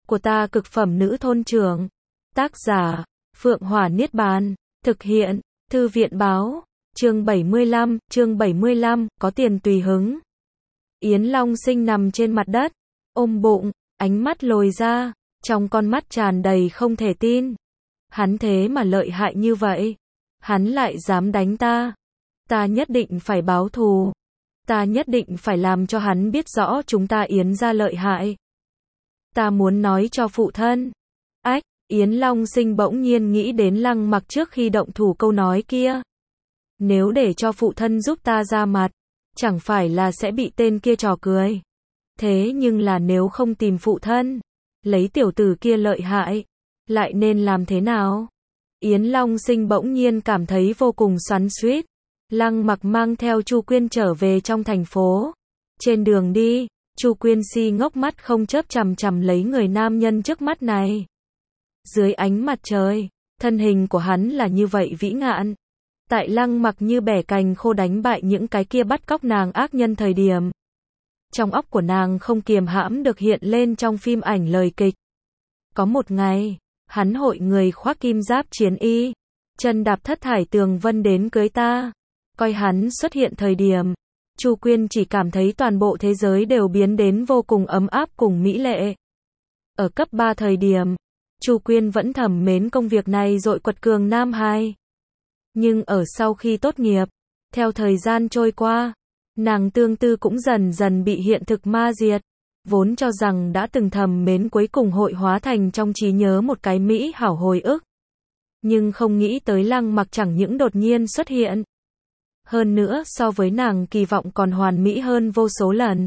của ta cực phẩm nữ thôn trưởng. Tác giả, Phượng Hỏa Niết Bàn. Thực hiện, Thư viện Báo. Chương 75, có tiền tùy hứng. Yến Long Sinh nằm trên mặt đất, ôm bụng, ánh mắt lồi ra, trong con mắt tràn đầy không thể tin. Hắn thế mà lợi hại như vậy. Hắn lại dám đánh ta. Ta nhất định phải báo thù. Ta nhất định phải làm cho hắn biết rõ chúng ta Yến gia lợi hại. Ta muốn nói cho phụ thân. Ách, Yến Long Sinh bỗng nhiên nghĩ đến Lăng Mặc trước khi động thủ câu nói kia. Nếu để cho phụ thân giúp ta ra mặt, chẳng phải là sẽ bị tên kia trò cười. Thế nhưng là nếu không tìm phụ thân, lấy tiểu tử kia lợi hại, lại nên làm thế nào? Yến Long Sinh bỗng nhiên cảm thấy vô cùng xoắn xuýt. Lăng Mặc mang theo Chu Quyên trở về trong thành phố. Trên đường đi, Chu Quyên si ngốc mắt không chớp chằm chằm lấy người nam nhân trước mắt này. Dưới ánh mặt trời, thân hình của hắn là như vậy vĩ ngạn. Tại Lăng Mặc như bẻ cành khô đánh bại những cái kia bắt cóc nàng ác nhân thời điểm. Trong óc của nàng không kiềm hãm được hiện lên trong phim ảnh lời kịch. Có một ngày, hắn hội người khoác kim giáp chiến y, chân đạp thất thải tường vân đến cưới ta. Coi hắn xuất hiện thời điểm, Chu Quyên chỉ cảm thấy toàn bộ thế giới đều biến đến vô cùng ấm áp cùng mỹ lệ. Ở cấp 3 thời điểm, Chu Quyên vẫn thầm mến công việc này dội quật cường nam hai. Nhưng ở sau khi tốt nghiệp, theo thời gian trôi qua, nàng tương tư cũng dần dần bị hiện thực ma diệt. Vốn cho rằng đã từng thầm mến cuối cùng hội hóa thành trong trí nhớ một cái mỹ hảo hồi ức. Nhưng không nghĩ tới Lăng Mặc chẳng những đột nhiên xuất hiện. Hơn nữa so với nàng kỳ vọng còn hoàn mỹ hơn vô số lần.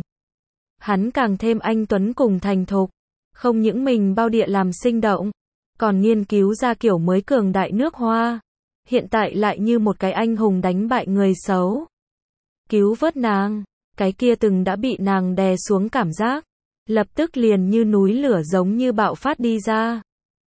Hắn càng thêm anh tuấn cùng thành thục. Không những mình bao địa làm sinh động, còn nghiên cứu ra kiểu mới cường đại nước Hoa. Hiện tại lại như một cái anh hùng đánh bại người xấu. Cứu vớt nàng, cái kia từng đã bị nàng đè xuống cảm giác. Lập tức liền như núi lửa giống như bạo phát đi ra.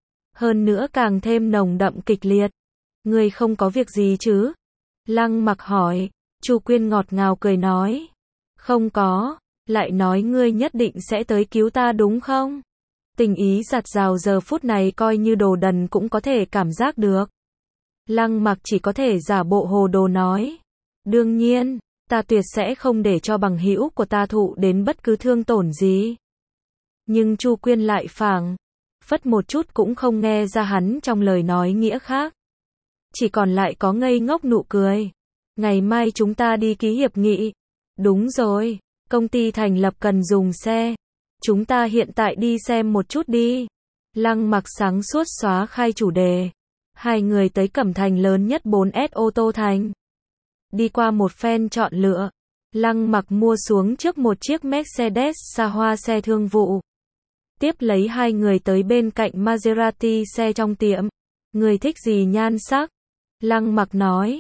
Hơn nữa càng thêm nồng đậm kịch liệt. Ngươi không có việc gì chứ? Lăng Mặc hỏi. Chu Quyên ngọt ngào cười nói. Không có, lại nói ngươi nhất định sẽ tới cứu ta đúng không? Tình ý giặt rào giờ phút này coi như đồ đần cũng có thể cảm giác được. Lăng Mặc chỉ có thể giả bộ hồ đồ nói. Đương nhiên, ta tuyệt sẽ không để cho bằng hữu của ta thụ đến bất cứ thương tổn gì. Nhưng Chu Quyên lại phảng phất một chút cũng không nghe ra hắn trong lời nói nghĩa khác. Chỉ còn lại có ngây ngốc nụ cười. Ngày mai chúng ta đi ký hiệp nghị. Đúng rồi, công ty thành lập cần dùng xe. Chúng ta hiện tại đi xem một chút đi. Lăng Mặc sáng suốt xóa khai chủ đề. Hai người tới Cẩm Thành lớn nhất 4S ô tô thành. Đi qua một phen chọn lựa, Lăng Mặc mua xuống trước một chiếc Mercedes xa hoa xe thương vụ. Tiếp lấy hai người tới bên cạnh Maserati xe trong tiệm. Người thích gì nhan sắc? Lăng Mặc nói.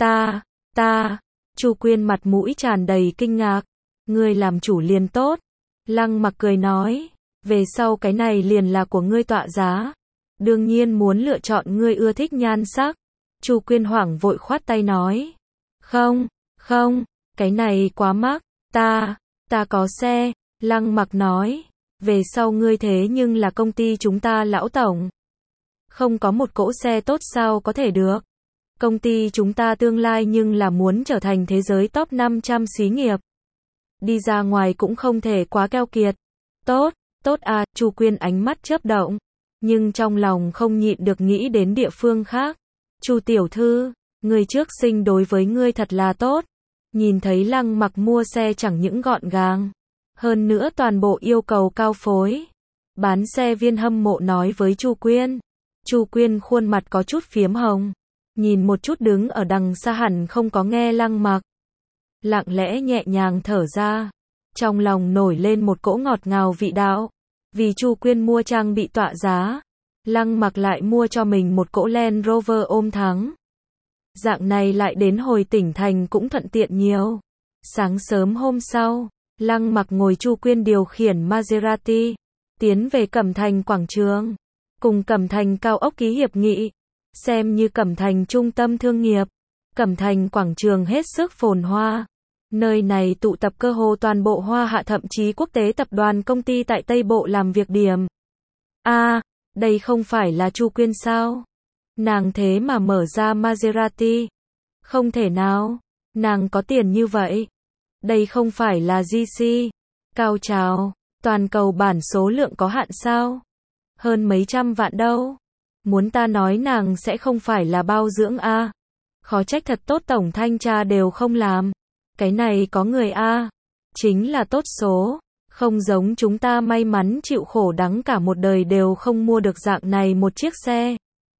Ta. Chu Quyên mặt mũi tràn đầy kinh ngạc. Ngươi làm chủ liền tốt. Lăng Mặc cười nói. Về sau cái này liền là của ngươi tọa giá. Đương nhiên muốn lựa chọn ngươi ưa thích nhan sắc. Chu Quyên hoảng vội khoát tay nói. Không, cái này quá mắc. Ta có xe. Lăng Mặc nói. Về sau ngươi thế nhưng là công ty chúng ta lão tổng. Không có một cỗ xe tốt sao có thể được. Công ty chúng ta tương lai nhưng là muốn trở thành thế giới top 500 xí nghiệp. Đi ra ngoài cũng không thể quá keo kiệt. Tốt à, Chu Quyên ánh mắt chớp động. Nhưng trong lòng không nhịn được nghĩ đến địa phương khác. Chu tiểu thư, người trước sinh đối với ngươi thật là tốt. Nhìn thấy Lăng Mặc mua xe chẳng những gọn gàng. Hơn nữa toàn bộ yêu cầu cao phối. Bán xe viên hâm mộ nói với Chu Quyên. Chu Quyên khuôn mặt có chút phiếm hồng. Nhìn một chút đứng ở đằng xa hẳn không có nghe Lăng Mặc. Lặng lẽ nhẹ nhàng thở ra. Trong lòng nổi lên một cỗ ngọt ngào vị đạo. Vì Chu Quyên mua trang bị tọa giá. Lăng Mặc lại mua cho mình một cỗ Land Rover ôm thắng. Dạng này lại đến hồi tỉnh thành cũng thuận tiện nhiều. Sáng sớm hôm sau, Lăng Mặc ngồi Chu Quyên điều khiển Maserati. Tiến về Cẩm Thành quảng trường. Cùng Cẩm Thành cao ốc ký hiệp nghị. Xem như Cẩm Thành trung tâm thương nghiệp. Cẩm Thành quảng trường hết sức phồn hoa. Nơi này tụ tập cơ hồ toàn bộ Hoa Hạ thậm chí quốc tế tập đoàn công ty tại Tây Bộ làm việc điểm. Đây không phải là Chu Quyên sao? Nàng thế mà mở ra Maserati. Không thể nào, nàng có tiền như vậy. Đây không phải là GC. Cao trào, toàn cầu bản số lượng có hạn sao? Hơn mấy trăm vạn đâu. Muốn ta nói nàng sẽ không phải là bao dưỡng a. Khó trách thật tốt tổng thanh tra đều không làm. Cái này có người a. Chính là tốt số. Không giống chúng ta may mắn chịu khổ đắng cả một đời đều không mua được dạng này một chiếc xe.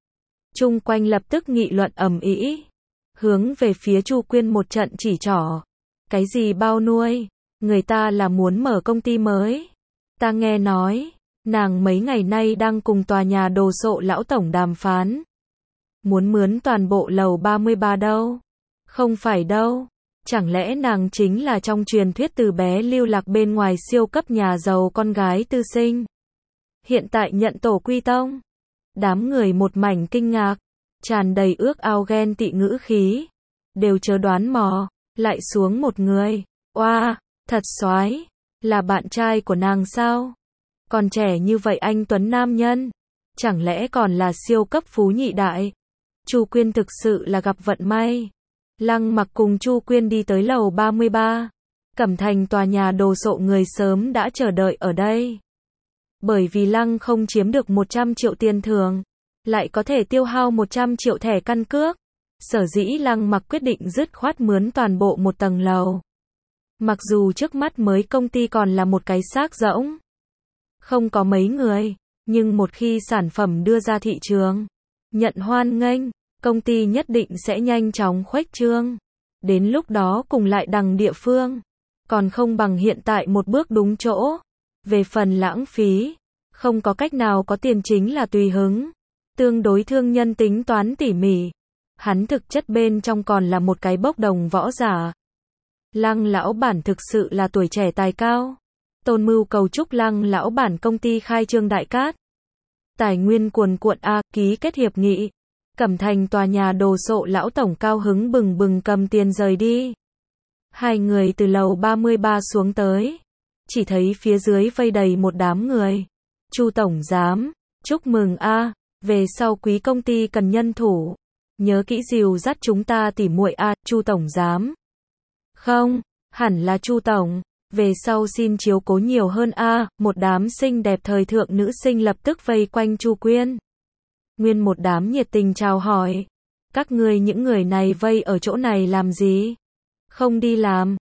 Chung quanh lập tức nghị luận ầm ĩ, hướng về phía Chu Quyên một trận chỉ trỏ. Cái gì bao nuôi? Người ta là muốn mở công ty mới. Ta nghe nói, nàng mấy ngày nay đang cùng tòa nhà đồ sộ lão tổng đàm phán. Muốn mướn toàn bộ lầu 33 đâu? Không phải đâu. Chẳng lẽ nàng chính là trong truyền thuyết từ bé lưu lạc bên ngoài siêu cấp nhà giàu con gái tư sinh? Hiện tại nhận tổ quy tông. Đám người một mảnh kinh ngạc, tràn đầy ước ao ghen tị ngữ khí. Đều chớ đoán mò, lại xuống một người. Oa, thật soái, là bạn trai của nàng sao? Còn trẻ như vậy anh tuấn nam nhân, chẳng lẽ còn là siêu cấp phú nhị đại? Chu Quyên thực sự là gặp vận may. Lăng Mặc cùng Chu Quyên đi tới lầu 33. Cẩm Thành tòa nhà đồ sộ người sớm đã chờ đợi ở đây. Bởi vì Lăng không chiếm được 100 triệu tiền thưởng, lại có thể tiêu hao 100 triệu thẻ căn cước. Sở dĩ Lăng Mặc quyết định dứt khoát mướn toàn bộ một tầng lầu. Mặc dù trước mắt mới công ty còn là một cái xác rỗng, không có mấy người, nhưng một khi sản phẩm đưa ra thị trường, nhận hoan nghênh, công ty nhất định sẽ nhanh chóng khuếch trương. Đến lúc đó cùng lại đằng địa phương, còn không bằng hiện tại một bước đúng chỗ. Về phần lãng phí, không có cách nào, có tiền chính là tùy hứng. Tương đối thương nhân tính toán tỉ mỉ. Hắn thực chất bên trong còn là một cái bốc đồng võ giả. Lăng lão bản thực sự là tuổi trẻ tài cao. Tôn Mưu cầu chúc Lăng lão bản công ty khai trương đại cát. Tài nguyên cuồn cuộn ký kết hiệp nghị. Cẩm Thành tòa nhà đồ sộ lão tổng cao hứng bừng bừng cầm tiền rời đi. Hai người từ lầu 33 xuống tới, chỉ thấy phía dưới vây đầy một đám người. Chu tổng giám, chúc mừng về sau quý công ty cần nhân thủ. Nhớ kỹ dìu dắt chúng ta tỉ muội Chu tổng giám. Không, hẳn là Chu tổng, về sau xin chiếu cố nhiều hơn một đám xinh đẹp thời thượng nữ sinh lập tức vây quanh Chu Quyên. Nguyên một đám nhiệt tình chào hỏi. Các ngươi những người này vây ở chỗ này làm gì? Không đi làm,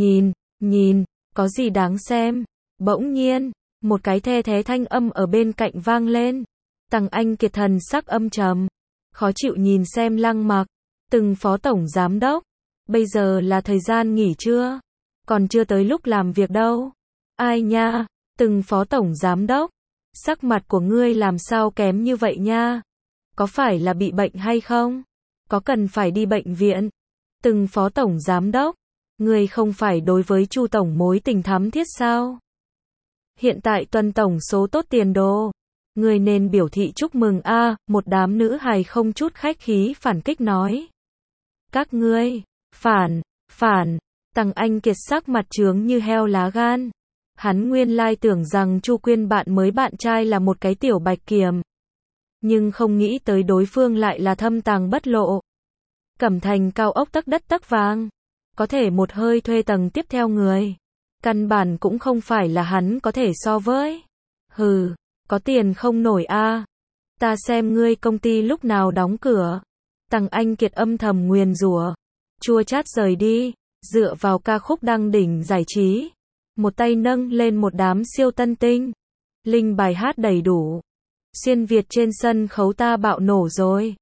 nhìn, có gì đáng xem? Bỗng nhiên, một cái the thé thanh âm ở bên cạnh vang lên. Tằng Anh Kiệt thần sắc âm trầm, khó chịu nhìn xem Lăng Mặc. Từng phó tổng giám đốc, bây giờ là thời gian nghỉ trưa, còn chưa tới lúc làm việc đâu. Ai nha, từng phó tổng giám đốc, sắc mặt của ngươi làm sao kém như vậy nha? Có phải là bị bệnh hay không? Có cần phải đi bệnh viện? Từng phó tổng giám đốc, ngươi không phải đối với Chu tổng mối tình thắm thiết sao? Hiện tại Tuân tổng số tốt tiền đồ, ngươi nên biểu thị chúc mừng một đám nữ hài không chút khách khí phản kích nói. Các ngươi, phản, Tằng Anh Kiệt sắc mặt trướng như heo lá gan. Hắn nguyên lai tưởng rằng Chu Quyên bạn mới bạn trai là một cái tiểu bạch kiểm, nhưng không nghĩ tới đối phương lại là thâm tàng bất lộ. Cẩm Thành cao ốc tấc đất tấc vàng, có thể một hơi thuê tầng tiếp theo người, căn bản cũng không phải là hắn có thể so với. Hừ, có tiền không nổi ta xem ngươi công ty lúc nào đóng cửa. Tằng Anh Kiệt âm thầm nguyền rủa, chua chát rời đi, dựa vào ca khúc đăng đỉnh giải trí, một tay nâng lên một đám siêu tân tinh, linh bài hát đầy đủ. Xuyên Việt trên sân khấu ta bạo nổ rồi.